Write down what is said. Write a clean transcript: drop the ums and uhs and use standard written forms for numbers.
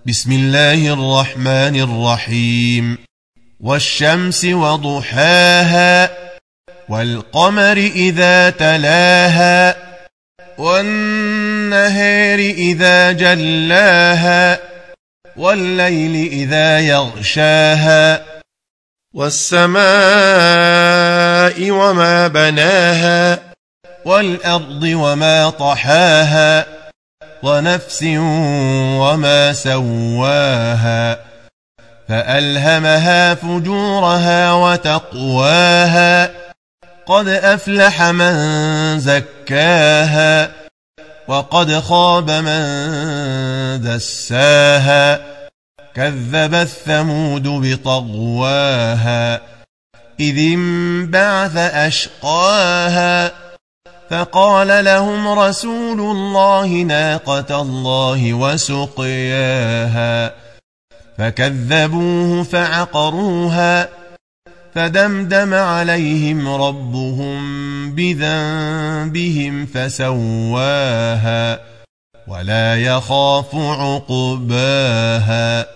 بسم الله الرحمن الرحيم والشمس وضحاها والقمر إذا تلاها والنهار إذا جلاها والليل إذا يغشاها والسماء وما بناها والأرض وما طحاها ونفس وما سواها فألهمها فجورها وتقواها قد أفلح من زكاها وقد خاب من دساها كذبت ثمود بطغواها إذ انبعث أشقاها فقال لهم رسول الله ناقة الله وسقياها فكذبوه فعقروها فدمدم عليهم ربهم بذنبهم فسواها ولا يخاف عقباها.